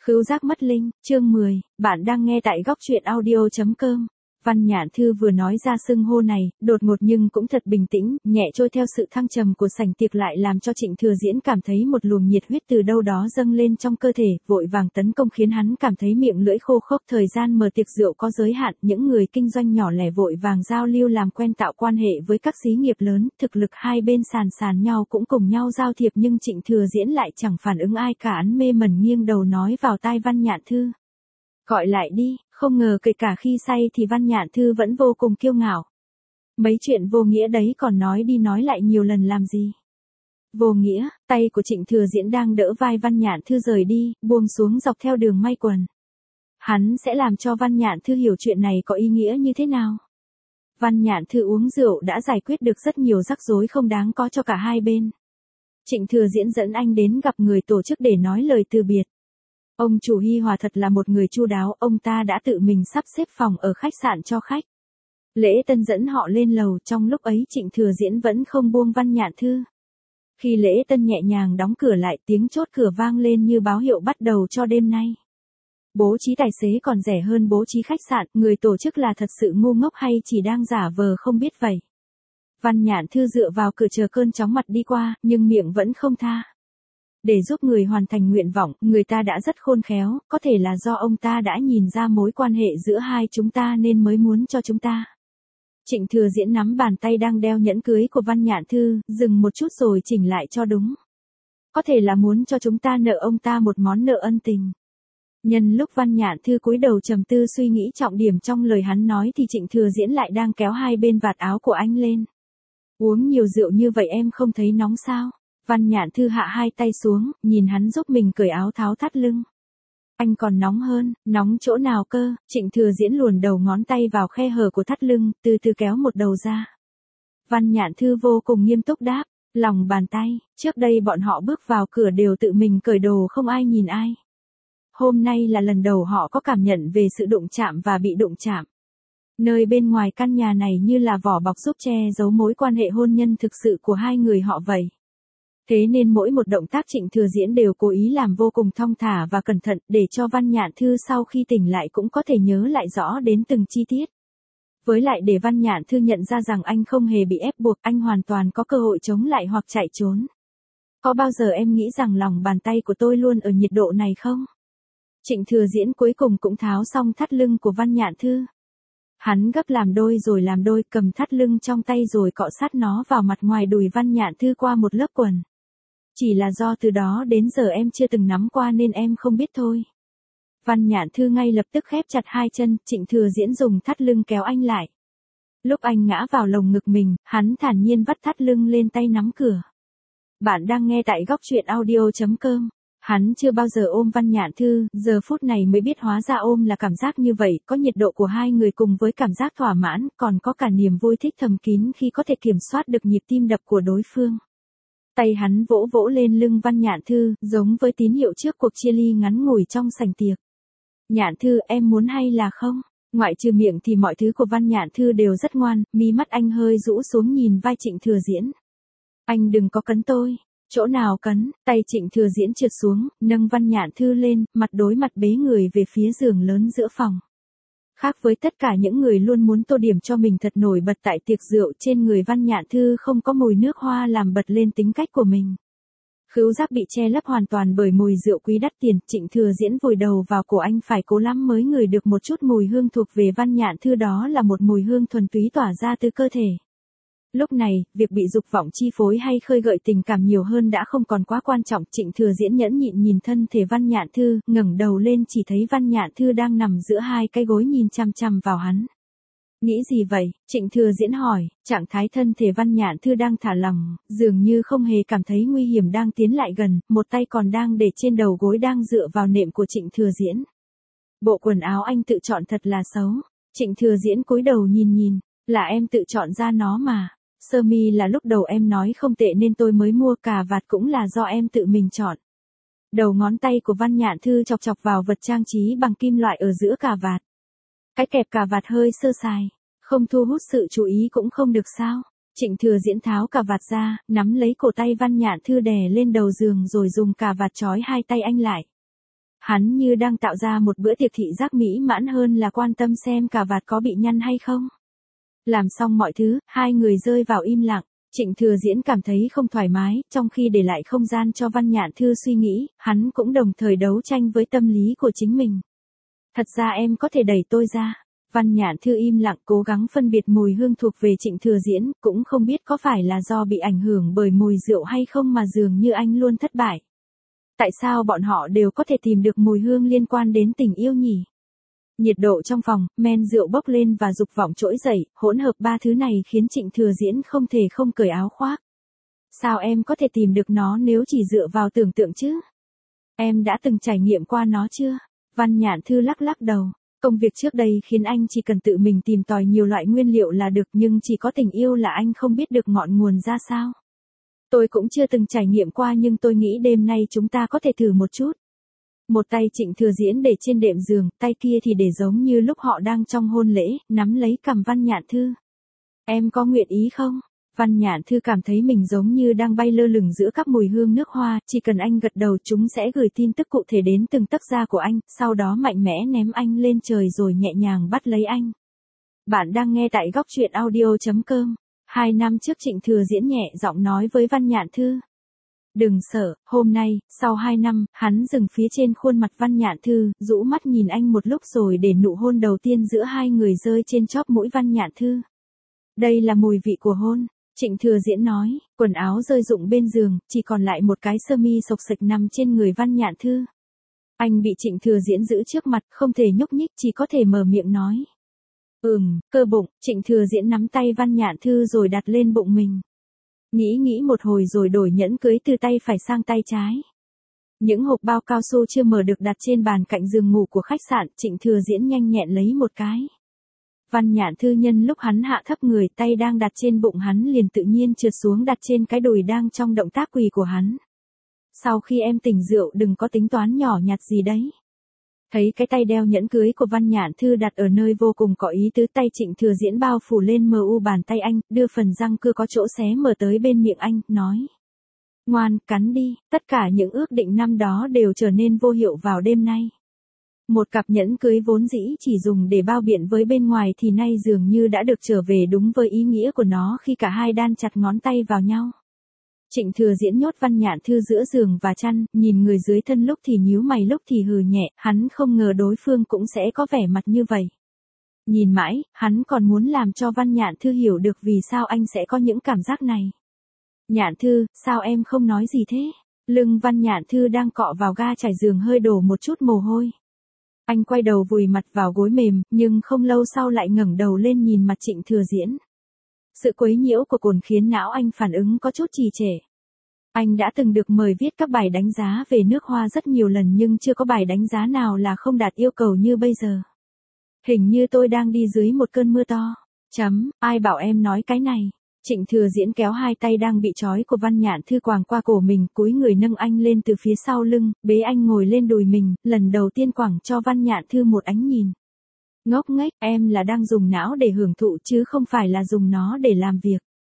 Khứu giác mất linh, chương 10, bạn đang nghe tại góc truyện audio.com. Văn Nhạn Thư vừa nói ra xưng hô này, đột ngột nhưng cũng thật bình tĩnh, nhẹ trôi theo sự thăng trầm của sảnh tiệc lại làm cho Trịnh Thừa Diễn cảm thấy một luồng nhiệt huyết từ đâu đó dâng lên trong cơ thể, vội vàng tấn công khiến hắn cảm thấy miệng lưỡi khô khốc. Thời gian mở tiệc rượu có giới hạn, những người kinh doanh nhỏ lẻ vội vàng giao lưu làm quen tạo quan hệ với các xí nghiệp lớn, thực lực hai bên sàn nhau cũng cùng nhau giao thiệp, nhưng Trịnh Thừa Diễn lại chẳng phản ứng ai cả, hắn mê mẩn nghiêng đầu nói vào tai Văn Nhạn Thư. Gọi lại đi, không ngờ kể cả khi say thì Văn Nhạn Thư vẫn vô cùng kiêu ngạo. Mấy chuyện vô nghĩa đấy còn nói đi nói lại nhiều lần làm gì? Vô nghĩa, tay của Trịnh Thừa Diễn đang đỡ vai Văn Nhạn Thư rời đi, buông xuống dọc theo đường may quần. Hắn sẽ làm cho Văn Nhạn Thư hiểu chuyện này có ý nghĩa như thế nào. Văn Nhạn Thư uống rượu đã giải quyết được rất nhiều rắc rối không đáng có cho cả hai bên. Trịnh Thừa Diễn dẫn anh đến gặp người tổ chức để nói lời từ biệt. Ông chủ Hi Hòa thật là một người chu đáo, ông ta đã tự mình sắp xếp phòng ở khách sạn cho khách. Lễ tân dẫn họ lên lầu, trong lúc ấy Trịnh Thừa Diễn vẫn không buông Văn Nhạn Thư. Khi lễ tân nhẹ nhàng đóng cửa lại, tiếng chốt cửa vang lên như báo hiệu bắt đầu cho đêm nay. Bố trí tài xế còn rẻ hơn bố trí khách sạn, người tổ chức là thật sự ngu ngốc hay chỉ đang giả vờ không biết vậy. Văn Nhạn Thư dựa vào cửa chờ cơn chóng mặt đi qua, nhưng miệng vẫn không tha. Để giúp người hoàn thành nguyện vọng, người ta đã rất khôn khéo, có thể là do ông ta đã nhìn ra mối quan hệ giữa hai chúng ta nên mới muốn cho chúng ta. Trịnh Thừa Diễn nắm bàn tay đang đeo nhẫn cưới của Văn Nhạn Thư, dừng một chút rồi chỉnh lại cho đúng. Có thể là muốn cho chúng ta nợ ông ta một món nợ ân tình. Nhân lúc Văn Nhạn Thư cúi đầu trầm tư suy nghĩ trọng điểm trong lời hắn nói thì Trịnh Thừa Diễn lại đang kéo hai bên vạt áo của anh lên. Uống nhiều rượu như vậy em không thấy nóng sao? Văn Nhạn Thư hạ hai tay xuống, nhìn hắn giúp mình cởi áo tháo thắt lưng. Anh còn nóng hơn, nóng chỗ nào cơ? Trịnh Thừa Diễn luồn đầu ngón tay vào khe hở của thắt lưng, từ từ kéo một đầu ra. Văn Nhạn Thư vô cùng nghiêm túc đáp, lòng bàn tay, trước đây bọn họ bước vào cửa đều tự mình cởi đồ không ai nhìn ai. Hôm nay là lần đầu họ có cảm nhận về sự đụng chạm và bị đụng chạm. Nơi bên ngoài căn nhà này như là vỏ bọc giúp che giấu mối quan hệ hôn nhân thực sự của hai người họ vậy. Thế nên mỗi một động tác Trịnh Thừa Diễn đều cố ý làm vô cùng thong thả và cẩn thận để cho Văn Nhạn Thư sau khi tỉnh lại cũng có thể nhớ lại rõ đến từng chi tiết. Với lại để Văn Nhạn Thư nhận ra rằng anh không hề bị ép buộc, anh hoàn toàn có cơ hội chống lại hoặc chạy trốn. Có bao giờ em nghĩ rằng lòng bàn tay của tôi luôn ở nhiệt độ này không? Trịnh Thừa Diễn cuối cùng cũng tháo xong thắt lưng của Văn Nhạn Thư. Hắn gấp làm đôi rồi làm đôi, cầm thắt lưng trong tay rồi cọ sát nó vào mặt ngoài đùi Văn Nhạn Thư qua một lớp quần. Chỉ là do từ đó đến giờ em chưa từng nắm qua nên em không biết thôi. Văn Nhạn Thư ngay lập tức khép chặt hai chân, Trịnh Thừa Diễn dùng thắt lưng kéo anh lại. Lúc anh ngã vào lồng ngực mình, hắn thản nhiên vắt thắt lưng lên tay nắm cửa. Bạn đang nghe tại góc truyện audio.com. Hắn chưa bao giờ ôm Văn Nhạn Thư, giờ phút này mới biết hóa ra ôm là cảm giác như vậy, có nhiệt độ của hai người cùng với cảm giác thỏa mãn, còn có cả niềm vui thích thầm kín khi có thể kiểm soát được nhịp tim đập của đối phương. Tay hắn vỗ vỗ lên lưng Văn Nhạn Thư, giống với tín hiệu trước cuộc chia ly ngắn ngủi trong sảnh tiệc. Nhạn Thư, em muốn hay là không? Ngoại trừ miệng thì mọi thứ của Văn Nhạn Thư đều rất ngoan, mí mắt anh hơi rũ xuống nhìn vai Trịnh Thừa Diễn. Anh đừng có cấn tôi. Chỗ nào cấn? Tay Trịnh Thừa Diễn trượt xuống, nâng Văn Nhạn Thư lên, mặt đối mặt bế người về phía giường lớn giữa phòng. Khác với tất cả những người luôn muốn tô điểm cho mình thật nổi bật tại tiệc rượu, trên người Văn Nhạn Thư không có mùi nước hoa làm bật lên tính cách của mình. Khứu giác bị che lấp hoàn toàn bởi mùi rượu quý đắt tiền, Trịnh Thừa Diễn vùi đầu vào cổ anh, phải cố lắm mới ngửi được một chút mùi hương thuộc về Văn Nhạn Thư, đó là một mùi hương thuần túy tỏa ra từ cơ thể. Lúc này, việc bị dục vọng chi phối hay khơi gợi tình cảm nhiều hơn đã không còn quá quan trọng, Trịnh Thừa Diễn nhẫn nhịn nhìn thân thể Văn Nhạn Thư, ngẩng đầu lên chỉ thấy Văn Nhạn Thư đang nằm giữa hai cái gối nhìn chằm chằm vào hắn. Nghĩ gì vậy? Trịnh Thừa Diễn hỏi, trạng thái thân thể Văn Nhạn Thư đang thả lỏng, dường như không hề cảm thấy nguy hiểm đang tiến lại gần, một tay còn đang để trên đầu gối đang dựa vào nệm của Trịnh Thừa Diễn. Bộ quần áo anh tự chọn thật là xấu. Trịnh Thừa Diễn cúi đầu nhìn, là em tự chọn ra nó mà. Sơ mi là lúc đầu em nói không tệ nên tôi mới mua, cà vạt cũng là do em tự mình chọn. Đầu ngón tay của Văn Nhạn Thư chọc chọc vào vật trang trí bằng kim loại ở giữa cà vạt. Cái kẹp cà vạt hơi sơ sài, không thu hút sự chú ý cũng không được sao? Trịnh Thừa Diễn tháo cà vạt ra, nắm lấy cổ tay Văn Nhạn Thư đè lên đầu giường rồi dùng cà vạt trói hai tay anh lại. Hắn như đang tạo ra một bữa tiệc thị giác mỹ mãn hơn là quan tâm xem cà vạt có bị nhăn hay không. Làm xong mọi thứ, hai người rơi vào im lặng. Trịnh Thừa Diễn cảm thấy không thoải mái, trong khi để lại không gian cho Văn Nhạn Thư suy nghĩ, hắn cũng đồng thời đấu tranh với tâm lý của chính mình. Thật ra em có thể đẩy tôi ra. Văn Nhạn Thư im lặng cố gắng phân biệt mùi hương thuộc về Trịnh Thừa Diễn, cũng không biết có phải là do bị ảnh hưởng bởi mùi rượu hay không mà dường như anh luôn thất bại. Tại sao bọn họ đều có thể tìm được mùi hương liên quan đến tình yêu nhỉ? Nhiệt độ trong phòng, men rượu bốc lên và dục vọng trỗi dậy, hỗn hợp ba thứ này khiến Trịnh Thừa Diễn không thể không cởi áo khoác. Sao em có thể tìm được nó nếu chỉ dựa vào tưởng tượng chứ? Em đã từng trải nghiệm qua nó chưa? Văn Nhạn Thư lắc lắc đầu. Công việc trước đây khiến anh chỉ cần tự mình tìm tòi nhiều loại nguyên liệu là được, nhưng chỉ có tình yêu là anh không biết được ngọn nguồn ra sao. Tôi cũng chưa từng trải nghiệm qua nhưng tôi nghĩ đêm nay chúng ta có thể thử một chút. Một tay Trịnh Thừa Diễn để trên đệm giường, tay kia thì để giống như lúc họ đang trong hôn lễ, nắm lấy cằm Văn Nhạn Thư. Em có nguyện ý không? Văn Nhạn Thư cảm thấy mình giống như đang bay lơ lửng giữa các mùi hương nước hoa, chỉ cần anh gật đầu chúng sẽ gửi tin tức cụ thể đến từng tấc da của anh, sau đó mạnh mẽ ném anh lên trời rồi nhẹ nhàng bắt lấy anh. Bạn đang nghe tại góc truyện audio.com. 2 năm trước Trịnh Thừa Diễn nhẹ giọng nói với Văn Nhạn Thư. Đừng sợ, hôm nay, sau 2 năm, hắn dừng phía trên khuôn mặt Văn Nhạn Thư, rũ mắt nhìn anh một lúc rồi để nụ hôn đầu tiên giữa hai người rơi trên chóp mũi Văn Nhạn Thư. Đây là mùi vị của hôn. Trịnh Thừa Diễn nói, quần áo rơi rụng bên giường, chỉ còn lại một cái sơ mi xộc xệch nằm trên người Văn Nhạn Thư. Anh bị Trịnh Thừa Diễn giữ trước mặt, không thể nhúc nhích, chỉ có thể mở miệng nói. Cơ bụng. Trịnh Thừa Diễn nắm tay Văn Nhạn Thư rồi đặt lên bụng mình. Nghĩ một hồi rồi đổi nhẫn cưới từ tay phải sang tay trái. Những hộp bao cao su chưa mở được đặt trên bàn cạnh giường ngủ của khách sạn, Trịnh Thừa Diễn nhanh nhẹn lấy một cái. Văn Nhạn Thư nhân lúc hắn hạ thấp người, tay đang đặt trên bụng hắn liền tự nhiên trượt xuống đặt trên cái đùi đang trong động tác quỳ của hắn. Sau khi em tỉnh rượu đừng có tính toán nhỏ nhặt gì đấy. Thấy cái tay đeo nhẫn cưới của Văn Nhạn Thư đặt ở nơi vô cùng có ý tứ, tay Trịnh Thừa Diễn bao phủ lên mu bàn tay anh, đưa phần răng cưa có chỗ xé mở tới bên miệng anh, nói. Ngoan, cắn đi, tất cả những ước định năm đó đều trở nên vô hiệu vào đêm nay. Một cặp nhẫn cưới vốn dĩ chỉ dùng để bao biện với bên ngoài thì nay dường như đã được trở về đúng với ý nghĩa của nó khi cả hai đan chặt ngón tay vào nhau. Trịnh Thừa Diễn nhốt Văn Nhạn Thư giữa giường và chăn, nhìn người dưới thân lúc thì nhíu mày lúc thì hừ nhẹ, hắn không ngờ đối phương cũng sẽ có vẻ mặt như vậy. Nhìn mãi, hắn còn muốn làm cho Văn Nhạn Thư hiểu được vì sao anh sẽ có những cảm giác này. Nhạn Thư, sao em không nói gì thế? Lưng Văn Nhạn Thư đang cọ vào ga trải giường hơi đổ một chút mồ hôi. Anh quay đầu vùi mặt vào gối mềm, nhưng không lâu sau lại ngẩng đầu lên nhìn mặt Trịnh Thừa Diễn. Sự quấy nhiễu của cồn khiến não anh phản ứng có chút trì trệ. Anh đã từng được mời viết các bài đánh giá về nước hoa rất nhiều lần nhưng chưa có bài đánh giá nào là không đạt yêu cầu như bây giờ. Hình như tôi đang đi dưới một cơn mưa to. Ai bảo em nói cái này? Trịnh Thừa Diễn kéo hai tay đang bị trói của Văn Nhạn Thư quàng qua cổ mình, cúi người nâng anh lên từ phía sau lưng, bế anh ngồi lên đùi mình, lần đầu tiên quẳng cho Văn Nhạn Thư một ánh nhìn. Ngốc nghếch, em là đang dùng não để hưởng thụ chứ không phải là dùng nó để làm việc.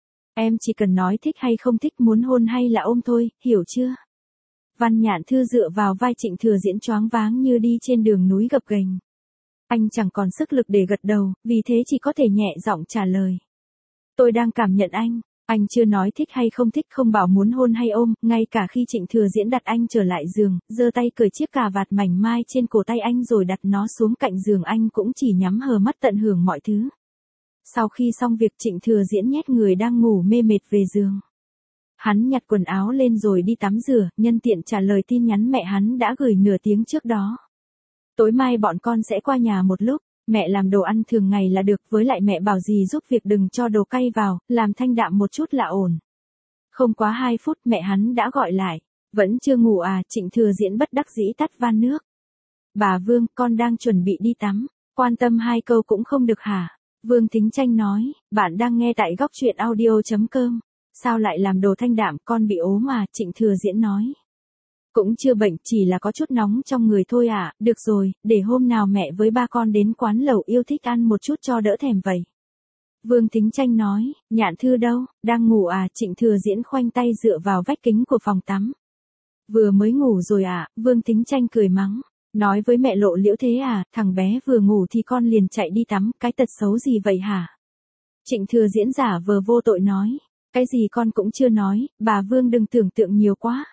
Em chỉ cần nói thích hay không thích, muốn hôn hay là ôm thôi, hiểu chưa? Văn Nhạn Thư dựa vào vai Trịnh Thừa Diễn choáng váng như đi trên đường núi gập ghềnh. Anh chẳng còn sức lực để gật đầu, vì thế chỉ có thể nhẹ giọng trả lời. Tôi đang cảm nhận anh chưa nói thích hay không thích, không bảo muốn hôn hay ôm, ngay cả khi Trịnh Thừa Diễn đặt anh trở lại giường, giơ tay cởi chiếc cà vạt mảnh mai trên cổ tay anh rồi đặt nó xuống cạnh giường, anh cũng chỉ nhắm hờ mắt tận hưởng mọi thứ. Sau khi xong việc, Trịnh Thừa Diễn nhét người đang ngủ mê mệt về giường. Hắn nhặt quần áo lên rồi đi tắm rửa, nhân tiện trả lời tin nhắn mẹ hắn đã gửi nửa tiếng trước đó. Tối mai bọn con sẽ qua nhà một lúc. Mẹ làm đồ ăn thường ngày là được, với lại mẹ bảo dì giúp việc đừng cho đồ cay vào, làm thanh đạm một chút là ổn. Không quá 2 phút mẹ hắn đã gọi lại. Vẫn chưa ngủ à? Trịnh Thừa Diễn bất đắc dĩ tắt van nước. Bà Vương, con đang chuẩn bị đi tắm. Quan tâm 2 câu cũng không được hả? Vương Thính Tranh nói, bạn đang nghe tại góc truyện audio.com. Sao lại làm đồ thanh đạm, con bị ốm à? Trịnh Thừa Diễn nói. Cũng chưa bệnh, chỉ là có chút nóng trong người thôi à, được rồi, để hôm nào mẹ với ba con đến quán lẩu yêu thích ăn một chút cho đỡ thèm vậy. Vương Thính Tranh nói, Nhạn Thư đâu, đang ngủ à? Trịnh Thừa Diễn khoanh tay dựa vào vách kính của phòng tắm. Vừa mới ngủ rồi à? Vương Thính Tranh cười mắng. Nói với mẹ Lộ Liễu thế à, thằng bé vừa ngủ thì con liền chạy đi tắm, cái tật xấu gì vậy hả? Trịnh Thừa Diễn giả vờ vô tội nói, cái gì con cũng chưa nói, bà Vương đừng tưởng tượng nhiều quá.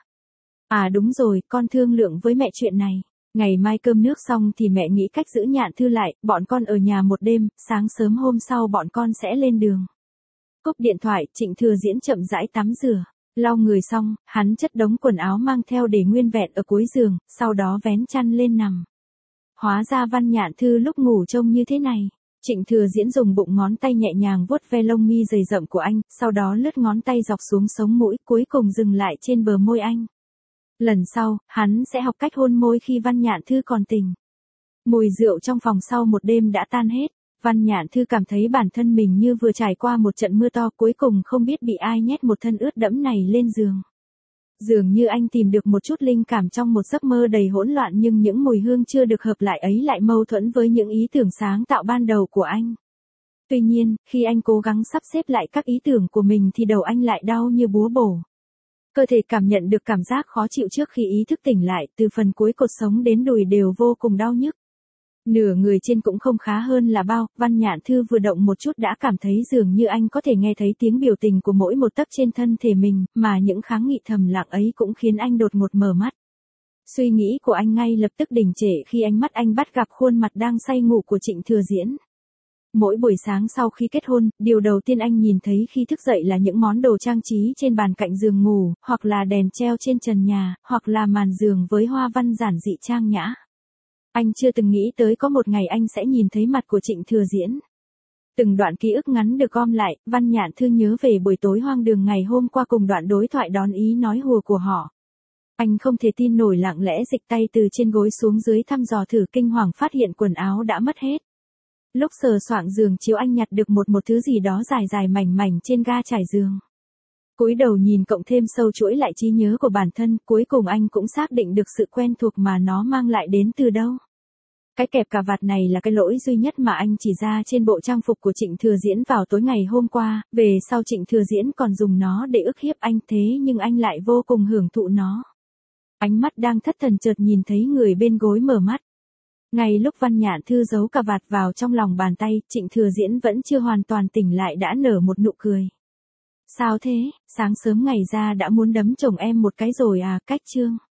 À đúng rồi, con thương lượng với mẹ chuyện này. Ngày mai cơm nước xong thì mẹ nghĩ cách giữ Nhạn Thư lại, bọn con ở nhà một đêm, sáng sớm hôm sau bọn con sẽ lên đường. Cúp điện thoại, Trịnh Thừa Diễn chậm rãi tắm rửa. Lau người xong, hắn chất đống quần áo mang theo để nguyên vẹn ở cuối giường, sau đó vén chăn lên nằm. Hóa ra Văn Nhạn Thư lúc ngủ trông như thế này. Trịnh Thừa Diễn dùng bụng ngón tay nhẹ nhàng vuốt ve lông mi dày rậm của anh, sau đó lướt ngón tay dọc xuống sống mũi, cuối cùng dừng lại trên bờ môi anh. Lần sau, hắn sẽ học cách hôn môi khi Văn Nhạn Thư còn tỉnh. Mùi rượu trong phòng sau một đêm đã tan hết. Văn Nhạn Thư cảm thấy bản thân mình như vừa trải qua một trận mưa to, cuối cùng không biết bị ai nhét một thân ướt đẫm này lên giường. Dường như anh tìm được một chút linh cảm trong một giấc mơ đầy hỗn loạn, nhưng những mùi hương chưa được hợp lại ấy lại mâu thuẫn với những ý tưởng sáng tạo ban đầu của anh. Tuy nhiên, khi anh cố gắng sắp xếp lại các ý tưởng của mình thì đầu anh lại đau như búa bổ. Cơ thể cảm nhận được cảm giác khó chịu trước khi ý thức tỉnh lại, từ phần cuối cột sống đến đùi đều vô cùng đau nhức. Nửa người trên cũng không khá hơn là bao, Văn Nhạn Thư vừa động một chút đã cảm thấy dường như anh có thể nghe thấy tiếng biểu tình của mỗi một tấc trên thân thể mình, mà những kháng nghị thầm lặng ấy cũng khiến anh đột ngột mở mắt. Suy nghĩ của anh ngay lập tức đình trệ khi ánh mắt anh bắt gặp khuôn mặt đang say ngủ của Trịnh Thừa Diễn. Mỗi buổi sáng sau khi kết hôn, điều đầu tiên anh nhìn thấy khi thức dậy là những món đồ trang trí trên bàn cạnh giường ngủ, hoặc là đèn treo trên trần nhà, hoặc là màn giường với hoa văn giản dị trang nhã. Anh chưa từng nghĩ tới có một ngày anh sẽ nhìn thấy mặt của Trịnh Thừa Diễn. Từng đoạn ký ức ngắn được gom lại, Văn Nhạn Thư nhớ về buổi tối hoang đường ngày hôm qua cùng đoạn đối thoại đón ý nói hùa của họ. Anh không thể tin nổi, lặng lẽ dịch tay từ trên gối xuống dưới thăm dò thử, kinh hoàng phát hiện quần áo đã mất hết. Lúc sờ soạng giường chiếu anh nhặt được một thứ gì đó dài dài mảnh mảnh trên ga trải giường. Cúi đầu nhìn cộng thêm sâu chuỗi lại trí nhớ của bản thân, cuối cùng anh cũng xác định được sự quen thuộc mà nó mang lại đến từ đâu. Cái kẹp cà vạt này là cái lỗi duy nhất mà anh chỉ ra trên bộ trang phục của Trịnh Thừa Diễn vào tối ngày hôm qua, về sau Trịnh Thừa Diễn còn dùng nó để ức hiếp anh, thế nhưng anh lại vô cùng hưởng thụ nó. Ánh mắt đang thất thần chợt nhìn thấy người bên gối mở mắt. Ngay lúc Văn Nhạn Thư giấu cà vạt vào trong lòng bàn tay, Trịnh Thừa Diễn vẫn chưa hoàn toàn tỉnh lại đã nở một nụ cười. Sao thế, sáng sớm ngày ra đã muốn đấm chồng em một cái rồi à, cách chương.